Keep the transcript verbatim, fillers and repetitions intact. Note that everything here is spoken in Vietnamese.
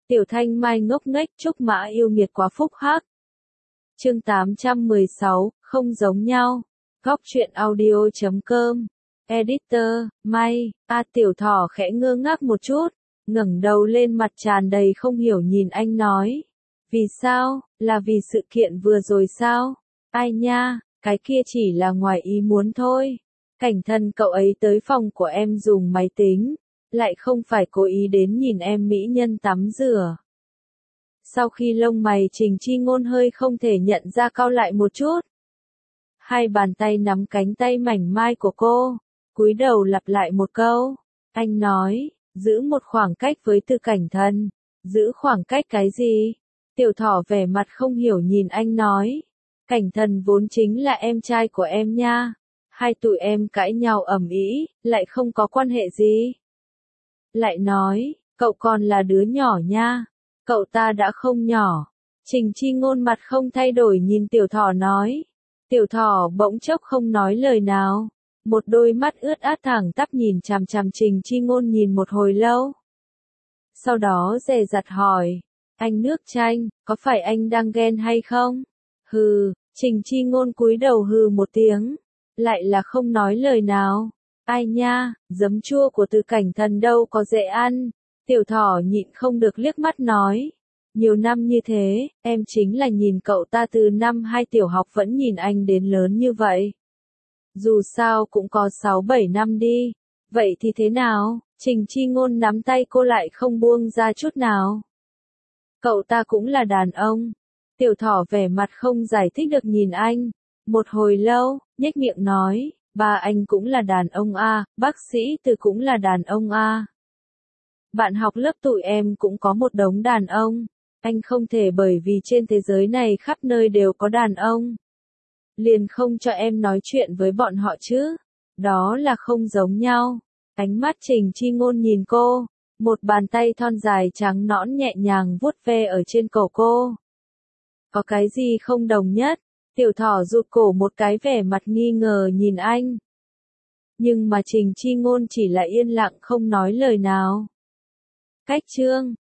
Tiểu Thanh Mai ngốc nghếch, Trúc Mã yêu nghiệt quá phúc hắc. Chương tám trăm mười sáu, không giống nhau. Góc truyện audio chấm com. Editor, May, A Tiểu Thỏ khẽ ngơ ngác một chút, ngẩng đầu lên, mặt tràn đầy không hiểu nhìn anh nói. Vì sao, là vì sự kiện vừa rồi sao? Ai nha, cái kia chỉ là ngoài ý muốn thôi. Cảnh thân cậu ấy tới phòng của em dùng máy tính, lại không phải cố ý đến nhìn em mỹ nhân tắm rửa. Sau khi lông mày Trình Chi Ngôn hơi không thể nhận ra cau lại một chút. Hai bàn tay nắm cánh tay mảnh mai của cô, cúi đầu lặp lại một câu. Anh nói, giữ một khoảng cách với Từ Cảnh Thần. Giữ khoảng cách cái gì? Tiểu Thỏ vẻ mặt không hiểu nhìn anh nói. Cảnh Thần vốn chính là em trai của em nha. Hai tụi em cãi nhau ầm ĩ, lại không có quan hệ gì. Lại nói, cậu còn là đứa nhỏ nha. Cậu ta đã không nhỏ. Trình Chi Ngôn mặt không thay đổi nhìn Tiểu Thỏ nói. Tiểu Thỏ bỗng chốc không nói lời nào. Một đôi mắt ướt át thẳng tắp nhìn chằm chằm Trình Chi Ngôn nhìn một hồi lâu. Sau đó dè dặt hỏi. Anh nước chanh, có phải anh đang ghen hay không? Hừ, Trình Chi Ngôn cúi đầu hừ một tiếng. Lại là không nói lời nào. Ai nha, giấm chua của Từ Cảnh Thần đâu có dễ ăn. Tiểu Thỏ nhịn không được liếc mắt nói. Nhiều năm như thế, em chính là nhìn cậu ta từ năm hai tiểu học vẫn nhìn anh đến lớn như vậy. Dù sao cũng có sáu bảy năm đi. Vậy thì thế nào? Trình Chi Ngôn nắm tay cô lại không buông ra chút nào. Cậu ta cũng là đàn ông. Tiểu Thỏ vẻ mặt không giải thích được nhìn anh. Một hồi lâu, nhếch miệng nói, ba anh cũng là đàn ông a, bác sĩ Từ cũng là đàn ông a. Bạn học lớp tụi em cũng có một đống đàn ông. Anh không thể bởi vì trên thế giới này khắp nơi đều có đàn ông. Liền không cho em nói chuyện với bọn họ chứ. Đó là không giống nhau. Ánh mắt Trình Chi Ngôn nhìn cô. Một bàn tay thon dài trắng nõn nhẹ nhàng vuốt ve ở trên cổ cô. Có cái gì không đồng nhất? Tiểu Thỏ rụt cổ một cái vẻ mặt nghi ngờ nhìn anh. Nhưng mà Trình Chi Ngôn chỉ là yên lặng không nói lời nào. Cách chương